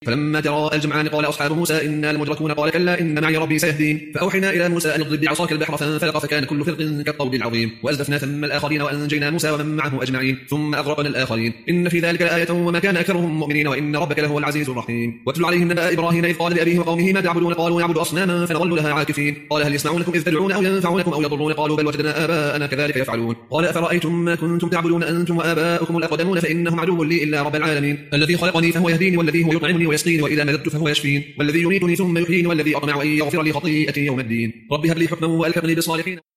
فلما تراءى الجمعان قال أصحاب موسى إنا لمدركون قال كلا إن معي ربي سيهدين فأوحينا إلى موسى أن اضرب بعصاك البحر فانفلق فكان كل فرق كالطود العظيم وأزلفنا ثم الآخرين وأنجينا موسى ومن معه أجمعين ثم أغرقنا الآخرين إن في ذلك لآية وما كان أكثرهم مؤمنين وإن ربك لهو العزيز الرحيم واتل عليهم نبأ إبراهيم إذ قال لأبيه وقومه ما تعبدون قالوا نعبد أصناما فنظل لها عاكفين قال هل يسمعونكم إذ تدعون أو ينفعونكم أو يضرون قالوا بل وجدنا آباءنا كذلك يفعلون قال أفرأيتم ما كنتم تعبدون أنتم وآباؤكم الأقدمون فإنهم عدو لي إلا رب العالمين الذي خلقني فهو يهديني والذي هو يطعمني ويسقيني وإذا مرضت فهو يشفين والذي يميتني ثم يحييني والذي أطمع أن يغفر لي خطيئتي يوم الدين رب هب لي حكما وألحقني بالصالحين